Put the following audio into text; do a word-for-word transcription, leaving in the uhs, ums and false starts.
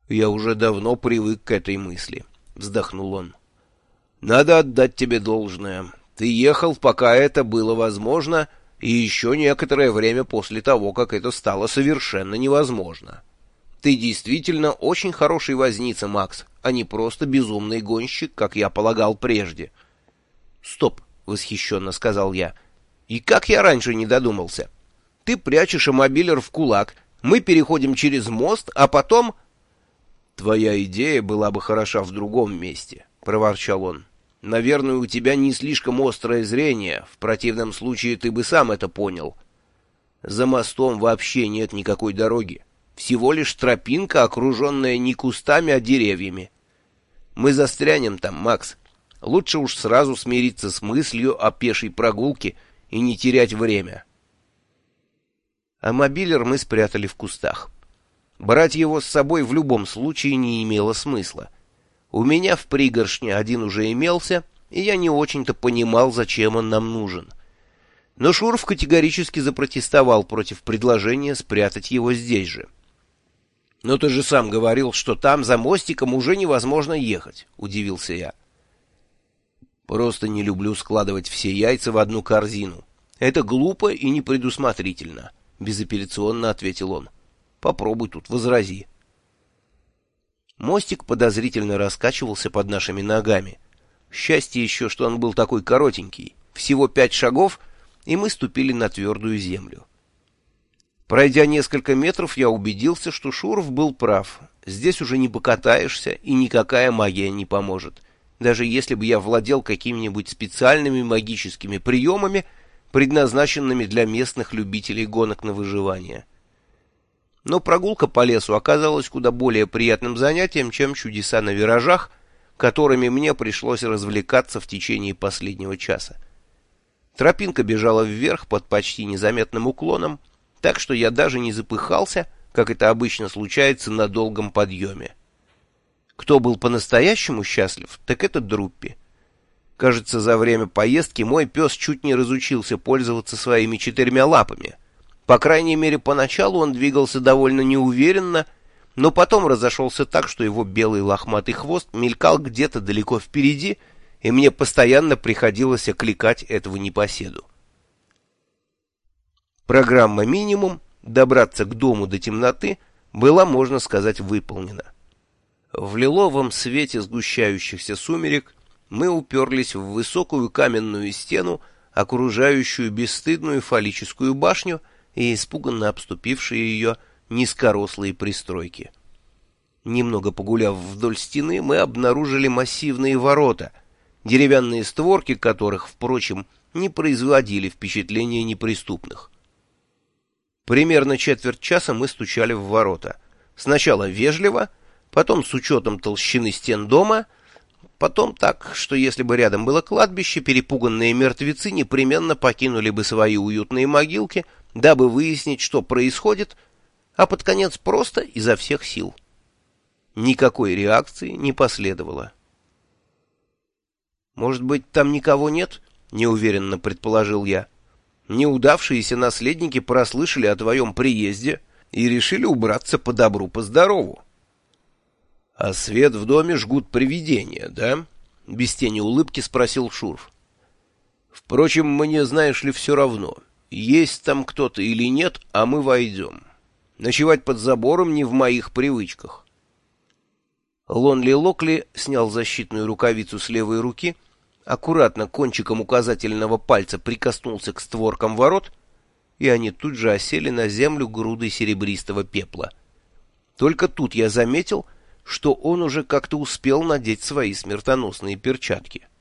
Я уже давно привык к этой мысли, — вздохнул он. Надо отдать тебе должное. Ты ехал, пока это было возможно, и еще некоторое время после того, как это стало совершенно невозможно. Ты действительно очень хороший возница, Макс, а не просто безумный гонщик, как я полагал прежде. — Стоп, — восхищенно сказал я. — И как я раньше не додумался? Ты прячешь мобилер в кулак, мы переходим через мост, а потом... — Твоя идея была бы хороша в другом месте, — проворчал он. — Наверное, у тебя не слишком острое зрение, в противном случае ты бы сам это понял. За мостом вообще нет никакой дороги, всего лишь тропинка, окруженная не кустами, а деревьями. Мы застрянем там, Макс. Лучше уж сразу смириться с мыслью о пешей прогулке и не терять время. А мобилер мы спрятали в кустах. Брать его с собой в любом случае не имело смысла. У меня в пригоршне один уже имелся, и я не очень-то понимал, зачем он нам нужен. Но Шуров категорически запротестовал против предложения спрятать его здесь же. — Но ты же сам говорил, что там, за мостиком, уже невозможно ехать, — удивился я. — Просто не люблю складывать все яйца в одну корзину. Это глупо и непредусмотрительно, — безапелляционно ответил он. Попробуй тут, возрази. Мостик подозрительно раскачивался под нашими ногами. Счастье еще, что он был такой коротенький. Всего пять шагов, и мы ступили на твердую землю. Пройдя несколько метров, я убедился, что Шуров был прав. Здесь уже не покатаешься, и никакая магия не поможет. Даже если бы я владел какими-нибудь специальными магическими приемами, предназначенными для местных любителей гонок на выживание. Но прогулка по лесу оказалась куда более приятным занятием, чем чудеса на виражах, которыми мне пришлось развлекаться в течение последнего часа. Тропинка бежала вверх под почти незаметным уклоном, так что я даже не запыхался, как это обычно случается на долгом подъеме. Кто был по-настоящему счастлив, так это Друппи. Кажется, за время поездки мой пес чуть не разучился пользоваться своими четырьмя лапами. По крайней мере, поначалу он двигался довольно неуверенно, но потом разошелся так, что его белый лохматый хвост мелькал где-то далеко впереди, и мне постоянно приходилось окликать этого непоседу. Программа «Минимум» добраться к дому до темноты была, можно сказать, выполнена. В лиловом свете сгущающихся сумерек мы уперлись в высокую каменную стену, окружающую бесстыдную фаллическую башню, и испуганно обступившие ее низкорослые пристройки. Немного погуляв вдоль стены, мы обнаружили массивные ворота, деревянные створки которых, впрочем, не производили впечатления неприступных. Примерно четверть часа мы стучали в ворота. Сначала вежливо, потом с учетом толщины стен дома, потом так, что если бы рядом было кладбище, перепуганные мертвецы непременно покинули бы свои уютные могилки, дабы выяснить, что происходит, а под конец просто изо всех сил. Никакой реакции не последовало. «Может быть, там никого нет?» — неуверенно предположил я. «Неудавшиеся наследники прослышали о твоем приезде и решили убраться по добру, по здорову». «А свет в доме жгут привидения, да?» — без тени улыбки спросил Шуров. «Впрочем, мне, знаешь ли, все равно. Есть там кто-то или нет, а мы войдем. Ночевать под забором не в моих привычках». Лонли Локли снял защитную рукавицу с левой руки, аккуратно кончиком указательного пальца прикоснулся к створкам ворот, и они тут же осели на землю грудой серебристого пепла. Только тут я заметил, что он уже как-то успел надеть свои смертоносные перчатки.